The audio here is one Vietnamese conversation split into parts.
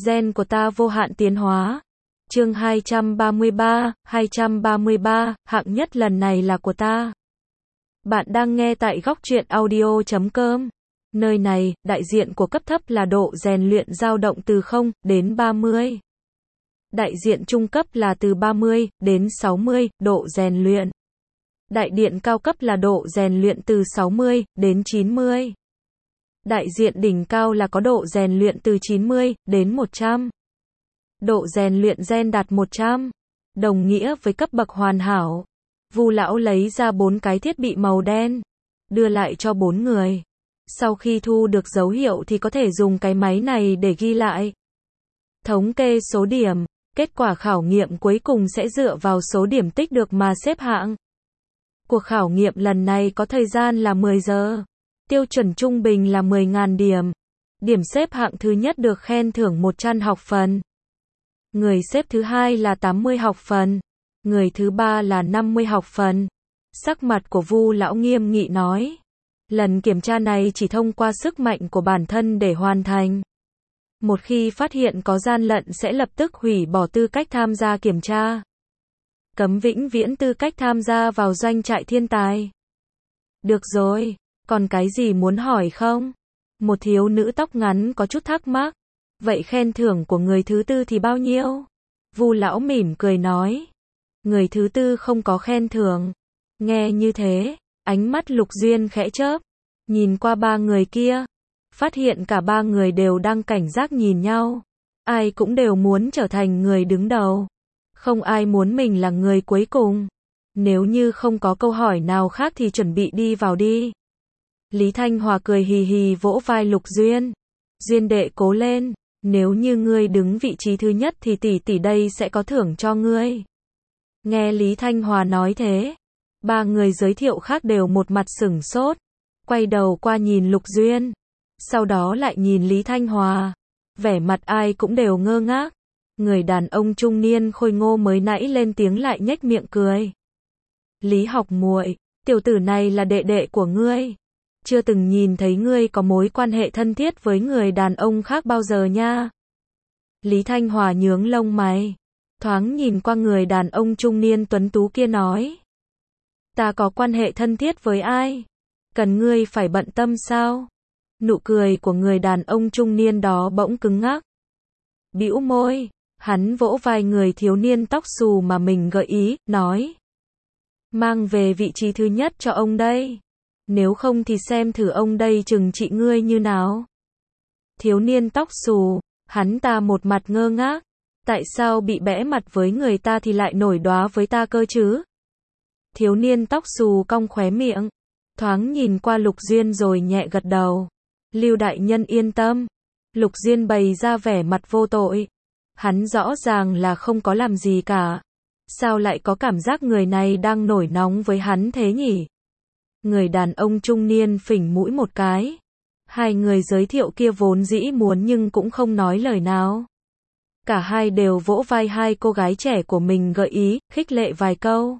Gen của ta vô hạn tiến hóa. Chương 233, hạng nhất lần này là của ta. Bạn đang nghe tại góc truyện audio.com. Nơi này, đại diện của cấp thấp là độ rèn luyện dao động từ 0 đến 30. Đại diện trung cấp là từ 30 đến 60 độ rèn luyện. Đại diện cao cấp là độ rèn luyện từ 60 đến 90. Đại diện đỉnh cao là có độ rèn luyện từ 90 đến 100. Độ rèn luyện gen đạt 100, đồng nghĩa với cấp bậc hoàn hảo. Vu lão lấy ra 4 cái thiết bị màu đen, đưa lại cho 4 người. Sau khi thu được dấu hiệu thì có thể dùng cái máy này để ghi lại. Thống kê số điểm, kết quả khảo nghiệm cuối cùng sẽ dựa vào số điểm tích được mà xếp hạng. Cuộc khảo nghiệm lần này có thời gian là 10 giờ. Tiêu chuẩn trung bình là 10.000 điểm. Điểm xếp hạng thứ nhất được khen thưởng 100 học phần. Người xếp thứ hai là 80 học phần. Người thứ ba là 50 học phần. Sắc mặt của Vu lão nghiêm nghị nói. Lần kiểm tra này chỉ thông qua sức mạnh của bản thân để hoàn thành. Một khi phát hiện có gian lận sẽ lập tức hủy bỏ tư cách tham gia kiểm tra. Cấm vĩnh viễn tư cách tham gia vào doanh trại thiên tài. Được rồi, còn cái gì muốn hỏi không? Một thiếu nữ tóc ngắn có chút thắc mắc. Vậy khen thưởng của người thứ tư thì bao nhiêu? Vu lão mỉm cười nói. Người thứ tư không có khen thưởng. Nghe như thế, ánh mắt Lục Duyên khẽ chớp. Nhìn qua 3 người kia. Phát hiện cả 3 người đều đang cảnh giác nhìn nhau. Ai cũng đều muốn trở thành người đứng đầu. Không ai muốn mình là người cuối cùng. Nếu như không có câu hỏi nào khác thì chuẩn bị đi vào đi. Lý Thanh Hòa cười hì hì vỗ vai Lục Duyên. Duyên đệ cố lên. Nếu như ngươi đứng vị trí thứ nhất thì tỷ tỷ đây sẽ có thưởng cho ngươi. Nghe Lý Thanh Hòa nói thế, 3 người giới thiệu khác đều một mặt sửng sốt. Quay đầu qua nhìn Lục Duyên. Sau đó lại nhìn Lý Thanh Hòa. Vẻ mặt ai cũng đều ngơ ngác. Người đàn ông trung niên khôi ngô mới nãy lên tiếng lại nhếch miệng cười. Lý Học muội, tiểu tử này là đệ đệ của ngươi. Chưa từng nhìn thấy ngươi có mối quan hệ thân thiết với người đàn ông khác bao giờ nha. Lý Thanh Hòa nhướng lông mày. Thoáng nhìn qua người đàn ông trung niên tuấn tú kia nói. Ta có quan hệ thân thiết với ai? Cần ngươi phải bận tâm sao? Nụ cười của người đàn ông trung niên đó bỗng cứng ngắc. Bĩu môi, hắn vỗ vai người thiếu niên tóc xù mà mình gợi ý, nói. Mang về vị trí thứ nhất cho ông đây. Nếu không thì xem thử ông đây trừng trị ngươi như nào. Thiếu niên tóc xù, hắn ta một mặt ngơ ngác. Tại sao bị bẽ mặt với người ta thì lại nổi đoá với ta cơ chứ? Thiếu niên tóc xù cong khóe miệng. Thoáng nhìn qua Lục Duyên rồi nhẹ gật đầu. Lưu đại nhân yên tâm. Lục Duyên bày ra vẻ mặt vô tội. Hắn rõ ràng là không có làm gì cả. Sao lại có cảm giác người này đang nổi nóng với hắn thế nhỉ? Người đàn ông trung niên phỉnh mũi một cái. 2 người giới thiệu kia vốn dĩ muốn nhưng cũng không nói lời nào. Cả hai đều vỗ vai 2 cô gái trẻ của mình gợi ý, khích lệ vài câu.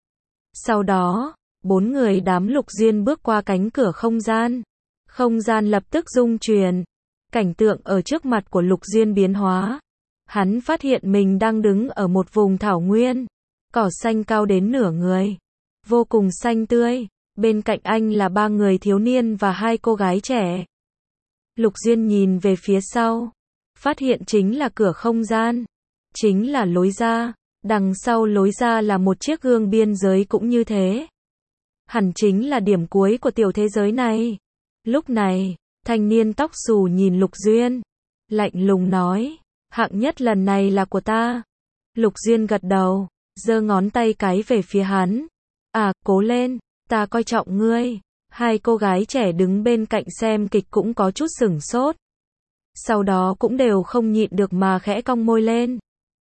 Sau đó, 4 người đám Lục Duyên bước qua cánh cửa không gian. Không gian lập tức rung chuyển. Cảnh tượng ở trước mặt của Lục Duyên biến hóa. Hắn phát hiện mình đang đứng ở một vùng thảo nguyên. Cỏ xanh cao đến nửa người. Vô cùng xanh tươi. Bên cạnh anh là 3 người thiếu niên và 2 cô gái trẻ. Lục Duyên nhìn về phía sau. Phát hiện chính là cửa không gian. Chính là lối ra. Đằng sau lối ra là một chiếc gương biên giới cũng như thế. Hẳn chính là điểm cuối của tiểu thế giới này. Lúc này, thanh niên tóc xù nhìn Lục Duyên. Lạnh lùng nói. Hạng nhất lần này là của ta. Lục Duyên gật đầu. Giơ ngón tay cái về phía hắn. À, cố lên. Ta coi trọng ngươi. 2 cô gái trẻ đứng bên cạnh xem kịch cũng có chút sửng sốt. Sau đó cũng đều không nhịn được mà khẽ cong môi lên.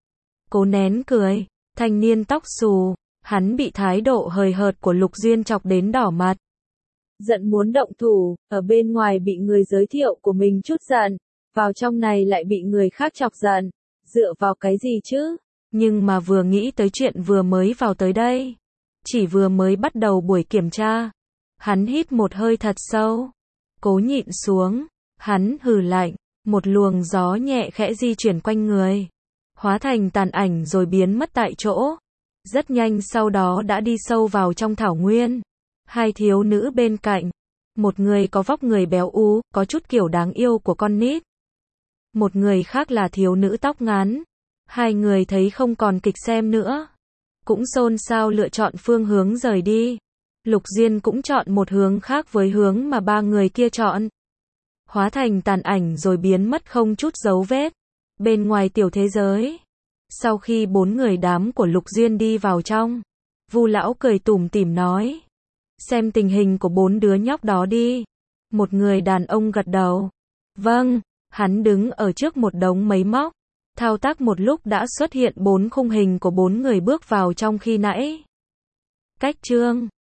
Cố nén cười. Thanh niên tóc xù. Hắn bị thái độ hời hợt của Lục Duyên chọc đến đỏ mặt. Giận muốn động thủ. Ở bên ngoài bị người giới thiệu của mình chút giận. Vào trong này lại bị người khác chọc giận. Dựa vào cái gì chứ? Nhưng mà vừa nghĩ tới chuyện vừa mới vào tới đây. Chỉ vừa mới bắt đầu buổi kiểm tra. Hắn hít một hơi thật sâu. Cố nhịn xuống. Hắn hừ lạnh. Một luồng gió nhẹ khẽ di chuyển quanh người, hóa thành tàn ảnh rồi biến mất tại chỗ. Rất nhanh sau đó đã đi sâu vào trong thảo nguyên. Hai thiếu nữ bên cạnh. Một người có vóc người béo ú, có chút kiểu đáng yêu của con nít. Một người khác là thiếu nữ tóc ngắn. Hai người thấy không còn kịch xem nữa, cũng xôn xao lựa chọn phương hướng rời đi. Lục Diên cũng chọn một hướng khác với hướng mà ba người kia chọn. Hóa thành tàn ảnh rồi biến mất không chút dấu vết. Bên ngoài tiểu thế giới. Sau khi bốn người đám của Lục Diên đi vào trong, Vu lão cười tủm tỉm nói: "Xem tình hình của bốn đứa nhóc đó đi." Một người đàn ông gật đầu. "Vâng." Hắn đứng ở trước một đống máy móc, thao tác một lúc đã xuất hiện bốn khung hình của bốn người bước vào trong khi nãy. Cách chương